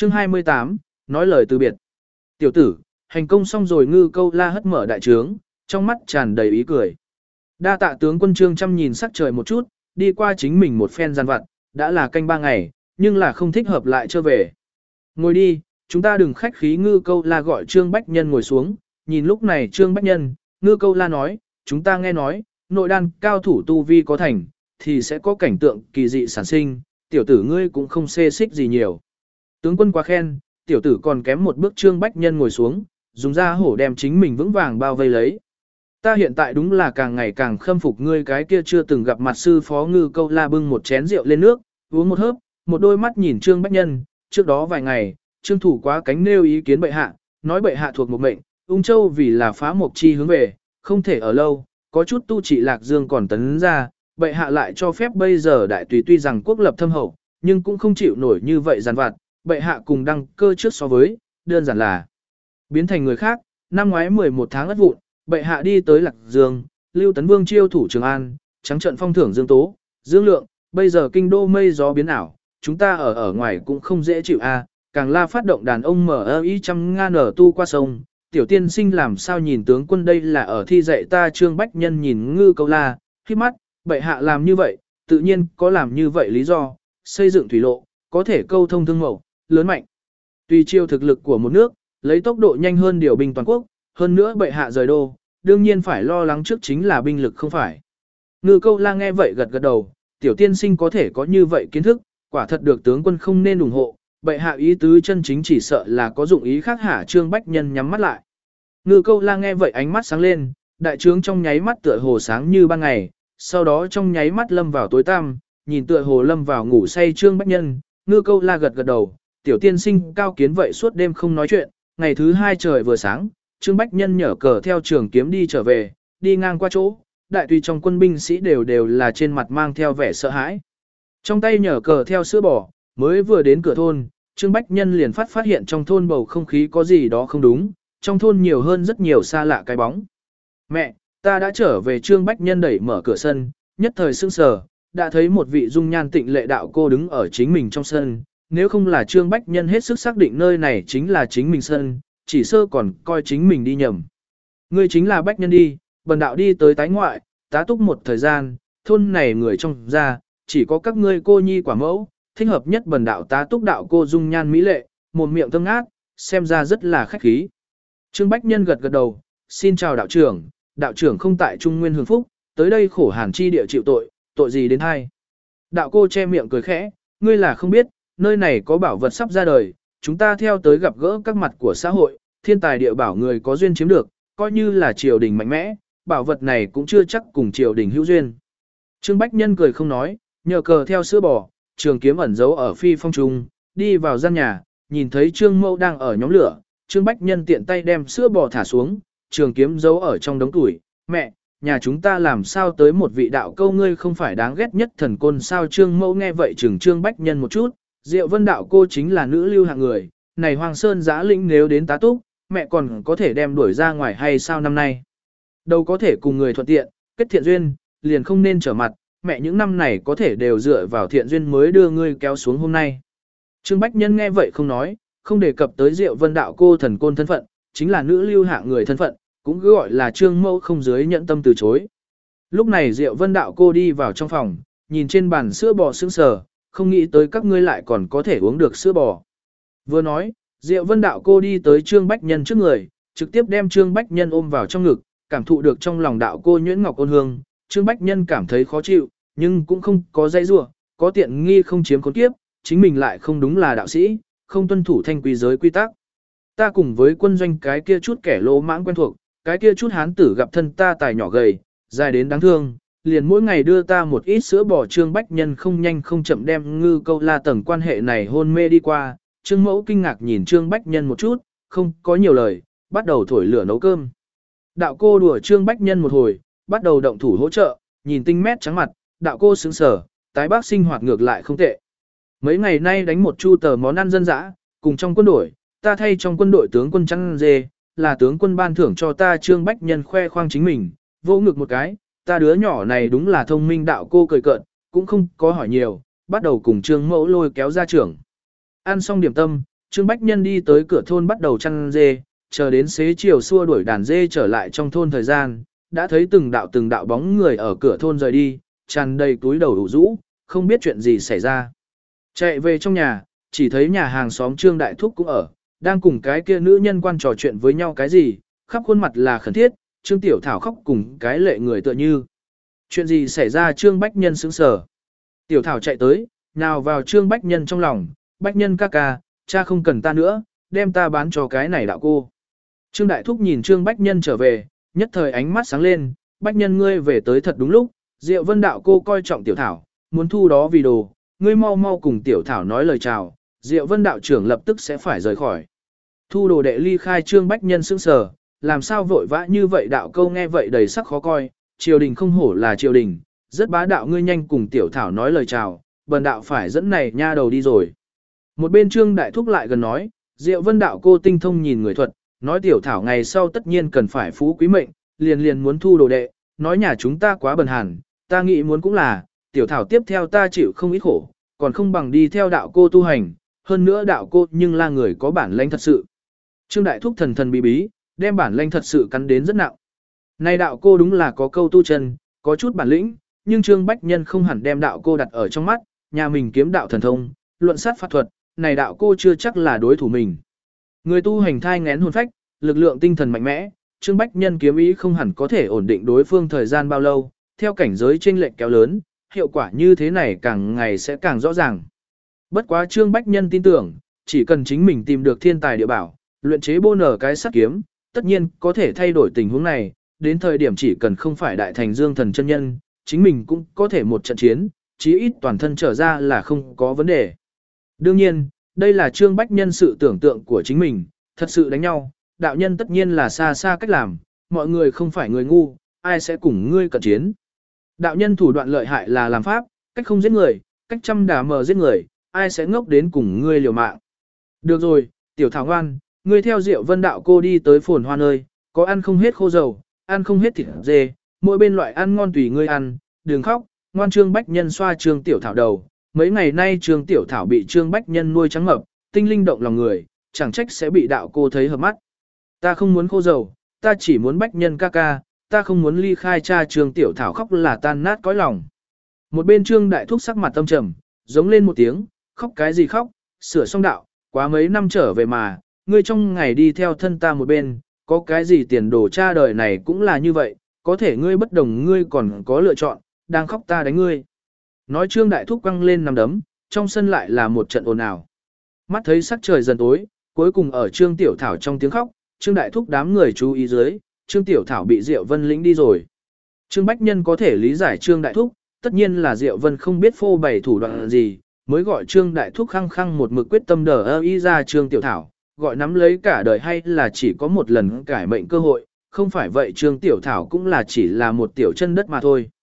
Chương 28, nói lời từ biệt. Tiểu tử, hành công xong rồi Ngư Câu La hất mở đại trướng, trong mắt tràn đầy ý cười. Đa tạ tướng quân Trương Chăm nhìn sắc trời một chút, đi qua chính mình một phen gian vặt, đã là canh 3 ngày, nhưng là không thích hợp lại trở về. Ngồi đi, chúng ta đừng khách khí. Ngư Câu La gọi Trương Bách Nhân ngồi xuống, nhìn lúc này Trương Bách Nhân, Ngư Câu La nói, chúng ta nghe nói, nội đan cao thủ tu vi có thành, thì sẽ có cảnh tượng kỳ dị sản sinh, tiểu tử ngươi cũng không xê xích gì nhiều. Tướng quân quá khen, tiểu tử còn kém một bước. Trương Bách Nhân ngồi xuống, dùng da hổ đem chính mình vững vàng bao vây lấy. Ta hiện tại đúng là càng ngày càng khâm phục ngươi cái kia chưa từng gặp mặt sư phó. Ngư Câu La bưng một chén rượu lên nước, uống một hớp, một đôi mắt nhìn Trương Bách Nhân, trước đó vài ngày, Trương thủ quá cánh nêu ý kiến bệ hạ, nói bệ hạ thuộc một mệnh, Ung Châu vì là phá mộc chi hướng về, không thể ở lâu, có chút tu trị Lạc Dương còn tấn ra, bệ hạ lại cho phép bây giờ đại tùy tuy rằng quốc lập thâm hậu, nhưng cũng không chịu nổi như vậy giàn vặt, bệ hạ cùng đăng cơ trước so với, đơn giản là biến thành người khác. Năm ngoái 11 tháng ất vụn, bệ hạ đi tới Lạc Dương, Lưu Tấn Vương chiêu thủ Trường An, trắng trận phong thưởng Dương Tố, Dương Lượng, bây giờ kinh đô mây gió biến ảo, chúng ta ở ngoài cũng không dễ chịu a. Càng la phát động đàn ông mở ý trăm ngàn nở tu qua sông, tiểu tiên sinh làm sao nhìn tướng quân đây là ở thi dạy ta. Trương Bách Nhân nhìn Ngư Câu La, khi mắt, bệ hạ làm như vậy, tự nhiên có làm như vậy lý do, xây dựng thủy lộ, có thể câu thông thương mẫu, lớn mạnh. Tùy chiêu thực lực của một nước, lấy tốc độ nhanh hơn điều binh toàn quốc, hơn nữa bệ hạ rời đô, đương nhiên phải lo lắng trước chính là binh lực không phải. Ngư Câu La nghe vậy gật gật đầu, tiểu tiên sinh có thể có như vậy kiến thức, quả thật được tướng quân không nên ủng hộ, bệ hạ ý tứ chân chính chỉ sợ là có dụng ý khác hả. Trương Bách Nhân nhắm mắt lại. Ngư Câu La nghe vậy ánh mắt sáng lên, đại trướng trong nháy mắt tựa hồ sáng như ban ngày, sau đó trong nháy mắt lâm vào tối tăm, nhìn tựa hồ lâm vào ngủ say Trương Bách Nhân. Ngư Câu La gật gật đầu, tiểu tiên sinh cao kiến vậy suốt đêm không nói chuyện. Ngày thứ hai trời vừa sáng, Trương Bách Nhân nhở cờ theo trường kiếm đi trở về, đi ngang qua chỗ, đại tùy trong quân binh sĩ đều là trên mặt mang theo vẻ sợ hãi. Trong tay nhở cờ theo sữa bò, mới vừa đến cửa thôn, Trương Bách Nhân liền phát hiện trong thôn bầu không khí có gì đó không đúng, trong thôn nhiều hơn rất nhiều xa lạ cái bóng. Mẹ, ta đã trở về. Trương Bách Nhân đẩy mở cửa sân, nhất thời sững sờ, đã thấy một vị dung nhan tịnh lệ đạo cô đứng ở chính mình trong sân. Nếu không là Trương Bách Nhân hết sức xác định nơi này chính là chính mình sân, chỉ sơ còn coi chính mình đi nhầm. Ngươi chính là Bách Nhân đi, bần đạo đi tới tái ngoại, tá túc một thời gian, thôn này người trong ra, chỉ có các ngươi cô nhi quả mẫu, thích hợp nhất bần đạo tá túc. Đạo cô dung nhan mỹ lệ, một miệng thơm ngát, xem ra rất là khách khí. Trương Bách Nhân gật gật đầu, xin chào đạo trưởng không tại Trung Nguyên hưởng phúc, tới đây khổ hàn chi địa chịu tội, tội gì đến hay. Đạo cô che miệng cười khẽ, ngươi là không biết, nơi này có bảo vật sắp ra đời, chúng ta theo tới gặp gỡ các mặt của xã hội, thiên tài địa bảo người có duyên chiếm được, coi như là triều đình mạnh mẽ, bảo vật này cũng chưa chắc cùng triều đình hữu duyên. Trương Bách Nhân cười không nói, nhờ cờ theo sữa bò, trường kiếm ẩn giấu ở phi phong trung, đi vào gian nhà, nhìn thấy Trương Mẫu đang ở nhóm lửa, Trương Bách Nhân tiện tay đem sữa bò thả xuống, trường kiếm giấu ở trong đống tuổi. Mẹ, nhà chúng ta làm sao tới một vị đạo câu, ngươi không phải đáng ghét nhất thần côn sao? Trương Mẫu nghe vậy chừng Trương Bách Nhân một chút, Diệu Vân đạo cô chính là nữ lưu hạng người, này Hoàng Sơn giã lĩnh nếu đến tá túc, mẹ còn có thể đem đuổi ra ngoài hay sao? Năm nay đâu có thể cùng người thuận tiện, kết thiện duyên, liền không nên trở mặt, mẹ những năm này có thể đều dựa vào thiện duyên mới đưa ngươi kéo xuống hôm nay. Trương Bách Nhân nghe vậy không nói, không đề cập tới Diệu Vân đạo cô thần côn thân phận, chính là nữ lưu hạng người thân phận, cũng cứ gọi là Trương Mẫu không dưới nhẫn tâm từ chối. Lúc này Diệu Vân đạo cô đi vào trong phòng, nhìn trên bàn sữa bò sững sờ, không nghĩ tới các ngươi lại còn có thể uống được sữa bò. Vừa nói, Diệu Vân đạo cô đi tới Trương Bách Nhân trước người, trực tiếp đem Trương Bách Nhân ôm vào trong ngực, cảm thụ được trong lòng đạo cô nhuyễn ngọc ôn hương, Trương Bách Nhân cảm thấy khó chịu, nhưng cũng không có dây rủa, có tiện nghi không chiếm khốn kiếp, chính mình lại không đúng là đạo sĩ, không tuân thủ thanh quý giới quy tắc. Ta cùng với quân doanh cái kia chút kẻ lỗ mãng quen thuộc, cái kia chút hán tử gặp thân ta tài nhỏ gầy, dài đến đáng thương, liền mỗi ngày đưa ta một ít sữa bò. Trương Bách Nhân không nhanh không chậm đem Ngư Câu La tầng quan hệ này hôn mê đi qua. Trương Mẫu kinh ngạc nhìn Trương Bách Nhân một chút, không có nhiều lời, bắt đầu thổi lửa nấu cơm. Đạo cô đùa Trương Bách Nhân một hồi, bắt đầu động thủ hỗ trợ, nhìn tinh mét trắng mặt, đạo cô sững sờ, tái bác sinh hoạt ngược lại không tệ. Mấy ngày nay đánh một chu tờ món ăn dân dã, cùng trong quân đội, ta thay trong quân đội tướng quân chăn dê, là tướng quân ban thưởng cho ta. Trương Bách Nhân khoe khoang chính mình, vỗ ngực một cái, ta đứa nhỏ này đúng là thông minh. Đạo cô cười cợt, cũng không có hỏi nhiều, bắt đầu cùng Trương Mẫu lôi kéo ra trưởng. Ăn xong điểm tâm, Trương Bách Nhân đi tới cửa thôn bắt đầu chăn dê, chờ đến xế chiều xua đuổi đàn dê trở lại trong thôn thời gian, đã thấy từng đạo bóng người ở cửa thôn rời đi, tràn đầy túi đầu ủ rũ, không biết chuyện gì xảy ra. Chạy về trong nhà, chỉ thấy nhà hàng xóm Trương Đại Thúc cũng ở, đang cùng cái kia nữ nhân quan trò chuyện với nhau cái gì, khắp khuôn mặt là khẩn thiết, Trương Tiểu Thảo khóc cùng cái lệ người tựa như. Chuyện gì xảy ra Trương Bách Nhân sững sờ. Tiểu Thảo chạy tới, nào vào Trương Bách Nhân trong lòng, Bách Nhân ca ca, cha không cần ta nữa, đem ta bán cho cái này đạo cô. Trương Đại Thúc nhìn Trương Bách Nhân trở về, nhất thời ánh mắt sáng lên, Bách Nhân ngươi về tới thật đúng lúc, Diệu Vân đạo cô coi trọng Tiểu Thảo, muốn thu đó vì đồ, ngươi mau mau cùng Tiểu Thảo nói lời chào, Diệu Vân đạo trưởng lập tức sẽ phải rời khỏi. Thu đồ đệ ly khai Trương Bách Nhân sững sờ, làm sao vội vã như vậy đạo câu nghe vậy đầy sắc khó coi, triều đình không hổ là triều đình, rất bá đạo ngươi nhanh cùng Tiểu Thảo nói lời chào, bần đạo phải dẫn này nha đầu đi rồi. Một bên Trương Đại Thúc lại gần nói, Diệu Vân đạo cô tinh thông nhìn người thuật, nói Tiểu Thảo ngày sau tất nhiên cần phải phú quý mệnh, liền muốn thu đồ đệ, nói nhà chúng ta quá bần hàn, ta nghĩ muốn cũng là, Tiểu Thảo tiếp theo ta chịu không ít khổ, còn không bằng đi theo đạo cô tu hành, hơn nữa đạo cô nhưng là người có bản lĩnh thật sự. Trương Đại Thúc thần thần bí bí, đem bản lĩnh thật sự cắn đến rất nặng. Này đạo cô đúng là có câu tu chân, có chút bản lĩnh, nhưng Trương Bách Nhân không hẳn đem đạo cô đặt ở trong mắt, nhà mình kiếm đạo thần thông, luận sát pháp thuật, này đạo cô chưa chắc là đối thủ mình. Người tu hành thai ngén hồn phách, lực lượng tinh thần mạnh mẽ, Trương Bách Nhân kiếm ý không hẳn có thể ổn định đối phương thời gian bao lâu, theo cảnh giới chênh lệch kéo lớn, hiệu quả như thế này càng ngày sẽ càng rõ ràng. Bất quá Trương Bách Nhân tin tưởng, chỉ cần chính mình tìm được thiên tài địa bảo, luyện chế bô nở cái sắt kiếm, tất nhiên có thể thay đổi tình huống này, đến thời điểm chỉ cần không phải đại thành dương thần chân nhân, chính mình cũng có thể một trận chiến, chí ít toàn thân trở ra là không có vấn đề. Đương nhiên, đây là Trương Bách Nhân sự tưởng tượng của chính mình, thật sự đánh nhau, đạo nhân tất nhiên là xa xa cách làm, mọi người không phải người ngu, ai sẽ cùng ngươi cận chiến. Đạo nhân thủ đoạn lợi hại là làm pháp, cách không giết người, cách trăm đả mờ giết người, ai sẽ ngốc đến cùng ngươi liều mạng. Được rồi, Tiểu Thảo ngoan, ngươi theo Diệu Vân đạo cô đi tới phồn hoa nơi, có ăn không hết khô dầu, ăn không hết thịt dê, mỗi bên loại ăn ngon tùy ngươi ăn, đừng khóc, ngoan. Trương Bách Nhân xoa Trương Tiểu Thảo đầu, mấy ngày nay Trương Tiểu Thảo bị Trương Bách Nhân nuôi trắng mập, tinh linh động lòng người, chẳng trách sẽ bị đạo cô thấy hợp mắt. Ta không muốn khô dầu, ta chỉ muốn Bách Nhân ca ca, ta không muốn ly khai cha. Trương Tiểu Thảo khóc là tan nát cõi lòng. Một bên Trương Đại Thúc sắc mặt tâm trầm, giống lên một tiếng, khóc cái gì khóc, sửa xong đạo, quá mấy năm trở về mà, ngươi trong ngày đi theo thân ta một bên, có cái gì tiền đồ cha đời này cũng là như vậy, có thể ngươi bất đồng ngươi còn có lựa chọn, đang khóc ta đánh ngươi. Nói Trương Đại Thúc quăng lên nằm đấm, trong sân lại là một trận ồn ào. Mắt thấy sắc trời dần tối, cuối cùng ở Trương Tiểu Thảo trong tiếng khóc, Trương Đại Thúc đám người chú ý dưới, Trương Tiểu Thảo bị Diệu Vân lĩnh đi rồi. Trương Bách Nhân có thể lý giải Trương Đại Thúc, tất nhiên là Diệu Vân không biết phô bày thủ đoạn gì, mới gọi Trương Đại Thúc khăng khăng một mực quyết tâm đờ ý ra Trương Tiểu Thảo, gọi nắm lấy cả đời hay là chỉ có một lần cải mệnh cơ hội, không phải vậy Trương Tiểu Thảo cũng là chỉ là một tiểu chân đất mà thôi.